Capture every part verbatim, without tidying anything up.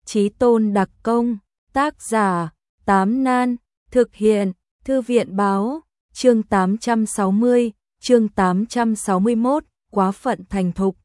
Chí tôn đặc công, tác giả, Tám Nan, thực hiện, Thư viện báo, chương tám trăm sáu mươi, chương tám trăm sáu mươi mốt, quá phận thành thục.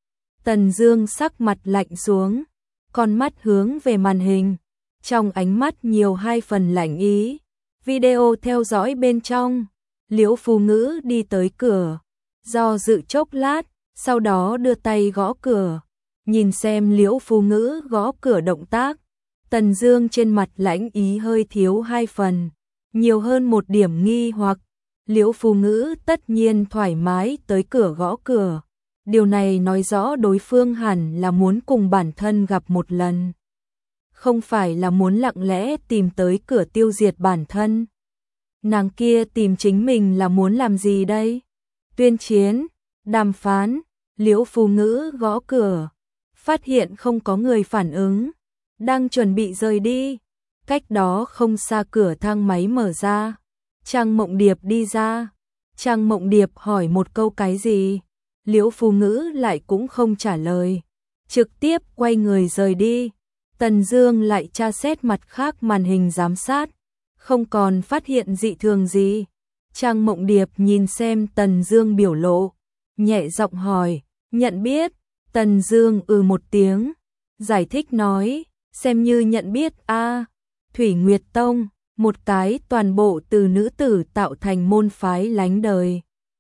Tần Dương sắc mặt lạnh xuống, con mắt hướng về màn hình, trong ánh mắt nhiều hai phần lạnh ý. Video theo dõi bên trong, Liễu Phù Ngữ đi tới cửa, do dự chốc lát, sau đó đưa tay gõ cửa. Nhìn xem Liễu Phù Ngữ gõ cửa động tác, Tần Dương trên mặt lãnh ý hơi thiếu hai phần, nhiều hơn một điểm nghi hoặc. Liễu Phù Ngữ tất nhiên thoải mái tới cửa gõ cửa, điều này nói rõ đối phương hẳn là muốn cùng bản thân gặp một lần, không phải là muốn lặng lẽ tìm tới cửa tiêu diệt bản thân. Nàng kia tìm chính mình là muốn làm gì đây? Tuyên chiến, đàm phán. Liễu Phù Ngữ gõ cửa, phát hiện không có người phản ứng, đang chuẩn bị rời đi. Cách đó không xa cửa thang máy mở ra, Trang Mộng Điệp đi ra. Trang Mộng Điệp hỏi một câu cái gì, Liễu Phù Ngữ lại cũng không trả lời, trực tiếp quay người rời đi. Tần Dương lại tra xét mặt khác màn hình giám sát, không còn phát hiện dị thường gì. Trang Mộng Điệp nhìn xem Tần Dương biểu lộ, nhẹ giọng hỏi, nhận biết? Tần Dương ừ một tiếng, giải thích nói, xem như nhận biết a, Thủy Nguyệt Tông, một cái toàn bộ từ nữ tử tạo thành môn phái lánh đời.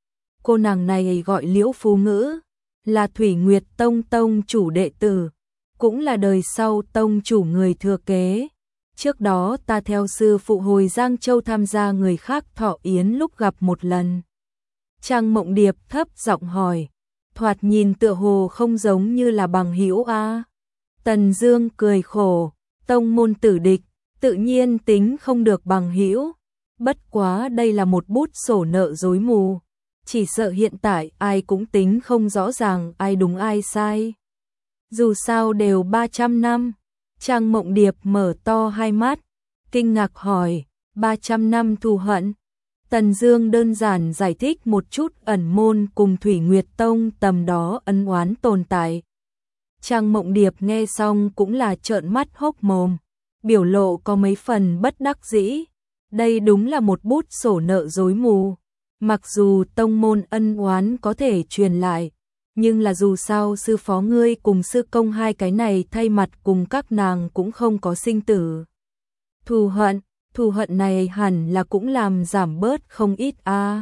Cô nàng này gọi Liễu Phù Ngữ, là Thủy Nguyệt Tông tông chủ đệ tử, cũng là đời sau tông chủ người thừa kế. Trước đó ta theo sư phụ hồi Giang Châu tham gia người khác thọ yến lúc gặp một lần. Trang Mộng Điệp thấp giọng hỏi, thoạt nhìn tựa hồ không giống như là bằng hữu a. Tần Dương cười khổ, tông môn tử địch, tự nhiên tính không được bằng hữu. Bất quá đây là một bút sổ nợ rối mù, chỉ sợ hiện tại ai cũng tính không rõ ràng ai đúng ai sai. Dù sao đều ba trăm năm. Trang Mộng Điệp mở to hai mắt, kinh ngạc hỏi, ba trăm năm thù hận? Tần Dương đơn giản giải thích một chút ẩn môn cùng Thủy Nguyệt Tông tầm đó ân oán tồn tại. Trang Mộng Điệp nghe xong cũng là trợn mắt hốc mồm, biểu lộ có mấy phần bất đắc dĩ. Đây đúng là một bút sổ nợ rối mù. Mặc dù tông môn ân oán có thể truyền lại, nhưng là dù sao sư phó ngươi cùng sư công hai cái này thay mặt cùng các nàng cũng không có sinh tử thù hận, thù hận này hẳn là cũng làm giảm bớt không ít a. À.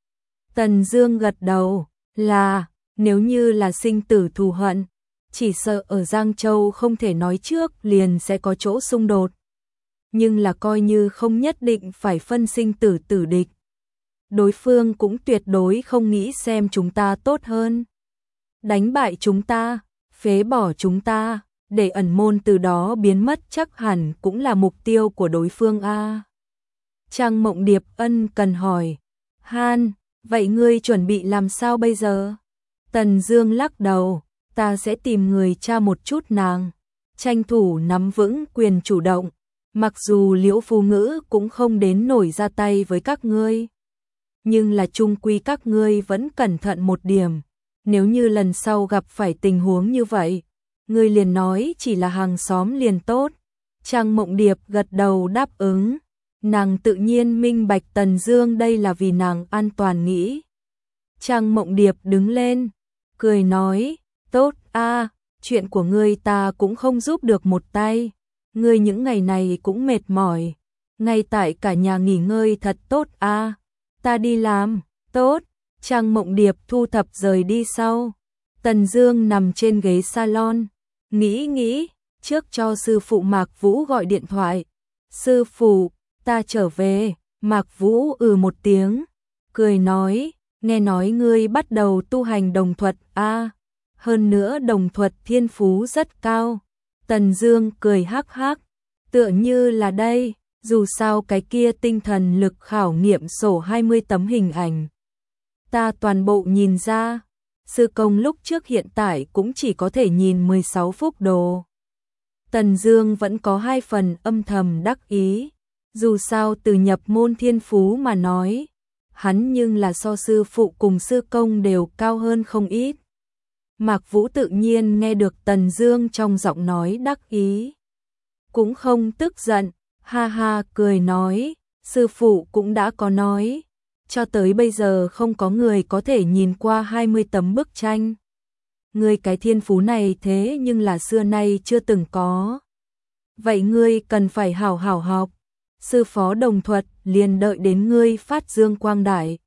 Tần Dương gật đầu, là, nếu như là sinh tử thù hận, chỉ sợ ở Giang Châu không thể nói trước liền sẽ có chỗ xung đột. Nhưng là coi như không nhất định phải phân sinh tử tử địch. Đối phương cũng tuyệt đối không nghĩ xem chúng ta tốt hơn, đánh bại chúng ta, phế bỏ chúng ta, để ẩn môn từ đó biến mất chắc hẳn cũng là mục tiêu của đối phương a. Trang Mộng Điệp ân cần hỏi, Han, vậy ngươi chuẩn bị làm sao bây giờ? Tần Dương lắc đầu, ta sẽ tìm người tra một chút nàng, tranh thủ nắm vững quyền chủ động, mặc dù Liễu Phù Ngữ cũng không đến nổi ra tay với các ngươi, nhưng là chung quy các ngươi vẫn cẩn thận một điểm. Nếu như lần sau gặp phải tình huống như vậy, ngươi liền nói chỉ là hàng xóm liền tốt. Trang Mộng Điệp gật đầu đáp ứng, nàng tự nhiên minh bạch Tần Dương đây là vì nàng an toàn nghĩ. Trang Mộng Điệp đứng lên, cười nói, tốt a, chuyện của ngươi ta cũng không giúp được một tay, ngươi những ngày này cũng mệt mỏi, ngay tại cả nhà nghỉ ngơi thật tốt a, ta đi làm, tốt. Trang Mộng Điệp thu thập rời đi sau. Tần Dương nằm trên ghế salon, nghĩ nghĩ, trước cho sư phụ Mạc Vũ gọi điện thoại. Sư phụ, ta trở về. Mạc Vũ ừ một tiếng, cười nói, nghe nói ngươi bắt đầu tu hành đồng thuật a, à, hơn nữa đồng thuật thiên phú rất cao. Tần Dương cười hắc hắc, tựa như là đây, dù sao cái kia tinh thần lực khảo nghiệm sổ hai mươi tấm hình ảnh. Ta toàn bộ nhìn ra, sư công lúc trước hiện tại cũng chỉ có thể nhìn mười sáu phúc đồ. Tần Dương vẫn có hai phần âm thầm đắc ý, dù sao từ nhập môn thiên phú mà nói, hắn nhưng là so sư phụ cùng sư công đều cao hơn không ít. Mạc Vũ tự nhiên nghe được Tần Dương trong giọng nói đắc ý, cũng không tức giận, ha ha cười nói, sư phụ cũng đã có nói, cho tới bây giờ không có người có thể nhìn qua hai mươi tấm bức tranh. Ngươi cái thiên phú này thế nhưng là xưa nay chưa từng có. Vậy ngươi cần phải hảo hảo học. Sư phó đồng thuật liền đợi đến ngươi phát dương quang đại.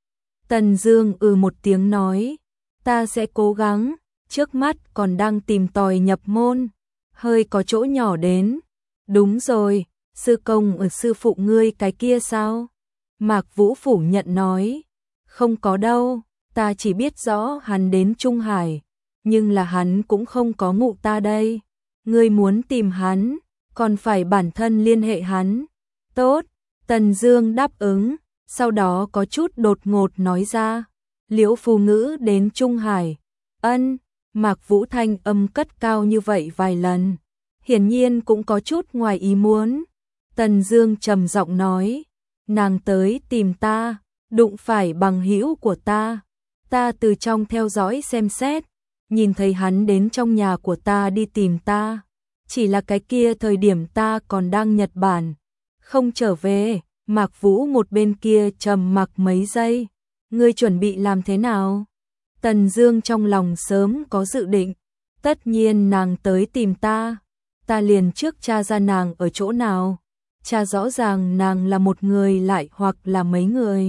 Tần Dương ừ một tiếng nói, ta sẽ cố gắng, trước mắt còn đang tìm tòi nhập môn, hơi có chỗ nhỏ đến. Đúng rồi, sư công ở sư phụ ngươi cái kia sao? Mạc Vũ phủ nhận nói, không có đâu, ta chỉ biết rõ hắn đến Trung Hải, nhưng là hắn cũng không có ngụ ta đây. Ngươi muốn tìm hắn, còn phải bản thân liên hệ hắn. Tốt, Tần Dương đáp ứng, sau đó có chút đột ngột nói ra, Liễu Phù Ngữ đến Trung Hải. Ân, Mạc Vũ thanh âm cất cao như vậy vài lần, hiển nhiên cũng có chút ngoài ý muốn. Tần Dương trầm giọng nói, nàng tới tìm ta, đụng phải bằng hữu của ta, ta từ trong theo dõi xem xét, nhìn thấy hắn đến trong nhà của ta đi tìm ta, chỉ là cái kia thời điểm ta còn đang Nhật Bản, không trở về. Mạc Vũ một bên kia trầm mặc mấy giây, ngươi chuẩn bị làm thế nào? Tần Dương trong lòng sớm có dự định, tất nhiên nàng tới tìm ta, ta liền trước tra ra nàng ở chỗ nào, tra rõ ràng nàng là một người lại hoặc là mấy người.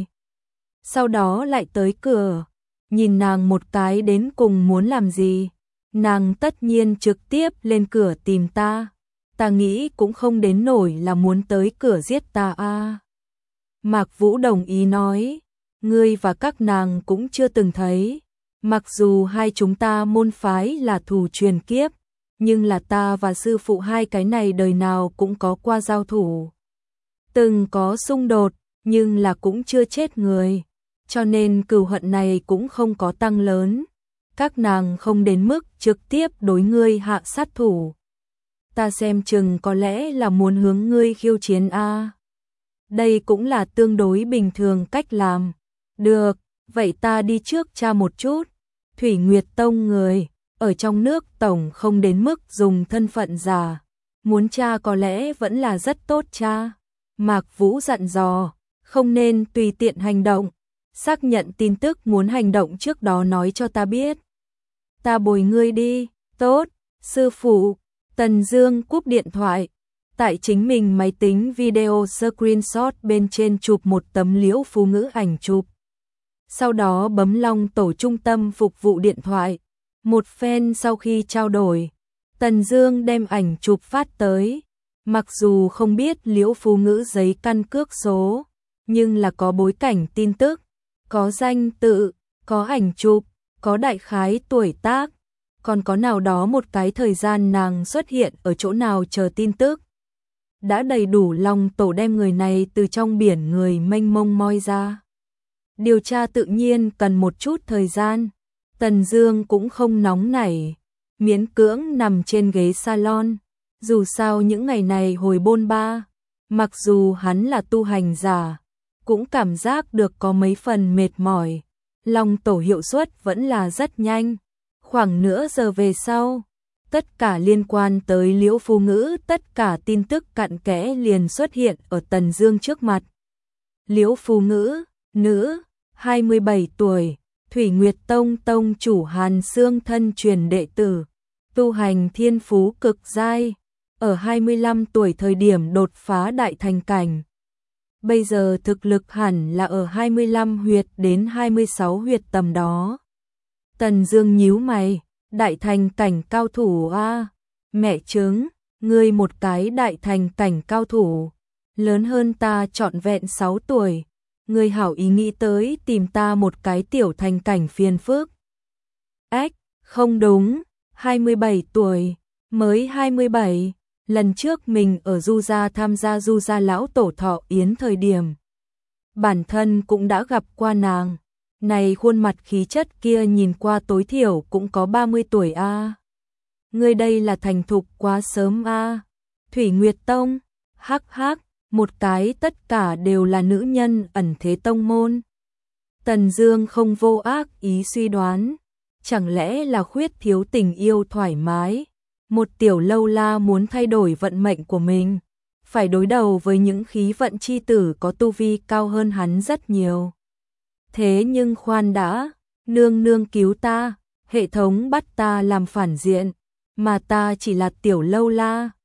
Sau đó lại tới cửa, nhìn nàng một cái đến cùng muốn làm gì, nàng tất nhiên trực tiếp lên cửa tìm ta, ta nghĩ cũng không đến nổi là muốn tới cửa giết ta a. À. Mạc Vũ đồng ý nói, ngươi và các nàng cũng chưa từng thấy, mặc dù hai chúng ta môn phái là thù truyền kiếp, nhưng là ta và sư phụ hai cái này đời nào cũng có qua giao thủ. Từng có xung đột, nhưng là cũng chưa chết người, cho nên cừu hận này cũng không có tăng lớn. Các nàng không đến mức trực tiếp đối ngươi hạ sát thủ. Ta xem chừng có lẽ là muốn hướng ngươi khiêu chiến a. À. Đây cũng là tương đối bình thường cách làm. Được, vậy ta đi trước tra một chút. Thủy Nguyệt Tông người, ở trong nước tổng không đến mức dùng thân phận giả. Muốn tra có lẽ vẫn là rất tốt tra. Mạc Vũ dặn dò, không nên tùy tiện hành động. Xác nhận tin tức muốn hành động trước đó nói cho ta biết. Ta bồi ngươi đi, tốt, sư phụ. Tần Dương cúp điện thoại. Tại chính mình máy tính video screenshot bên trên chụp một tấm Liễu Phù Ngữ ảnh chụp. Sau đó bấm Long tổ trung tâm phục vụ điện thoại. Một phen sau khi trao đổi, Tần Dương đem ảnh chụp phát tới. Mặc dù không biết Liễu Phù Ngữ giấy căn cước số, nhưng là có bối cảnh tin tức, có danh tự, có ảnh chụp, có đại khái tuổi tác, còn có nào đó một cái thời gian nàng xuất hiện ở chỗ nào chờ tin tức. Đã đầy đủ Long tổ đem người này từ trong biển người mênh mông moi ra. Điều tra tự nhiên cần một chút thời gian. Tần Dương cũng không nóng nảy, miễn cưỡng nằm trên ghế salon. Dù sao những ngày này hồi bôn ba, mặc dù hắn là tu hành giả, cũng cảm giác được có mấy phần mệt mỏi. Long tổ hiệu suất vẫn là rất nhanh. Khoảng nửa giờ về sau, tất cả liên quan tới Liễu Phù Ngữ, tất cả tin tức cặn kẽ liền xuất hiện ở Tần Dương trước mặt. Liễu Phù Ngữ, nữ, hai mươi bảy tuổi, Thủy Nguyệt Tông tông chủ Hàn Xương thân truyền đệ tử, tu hành thiên phú cực giai, ở hai mươi lăm tuổi thời điểm đột phá đại thành cảnh. Bây giờ thực lực hẳn là ở hai mươi lăm huyệt đến hai mươi sáu huyệt tầm đó. Tần Dương nhíu mày, đại thành cảnh cao thủ a, à? Mẹ chứng, ngươi một cái đại thành cảnh cao thủ, lớn hơn ta trọn vẹn sáu tuổi, ngươi hảo ý nghĩ tới tìm ta một cái tiểu thành cảnh phiền phức. Ách, không đúng, hai mươi bảy tuổi, mới hai mươi bảy, lần trước mình ở Du gia tham gia Du gia lão tổ thọ yến thời điểm, bản thân cũng đã gặp qua nàng. Này khuôn mặt khí chất kia nhìn qua tối thiểu cũng có ba mươi tuổi a. À. Ngươi đây là thành thục quá sớm a. À. Thủy Nguyệt Tông, hắc hắc, một cái tất cả đều là nữ nhân ẩn thế tông môn. Tần Dương không vô ác ý suy đoán, chẳng lẽ là khuyết thiếu tình yêu thoải mái, Một tiểu lâu la muốn thay đổi vận mệnh của mình, phải đối đầu với những khí vận chi tử có tu vi cao hơn hắn rất nhiều. Thế nhưng khoan đã, nương nương cứu ta, hệ thống bắt ta làm phản diện, mà ta chỉ là tiểu lâu la,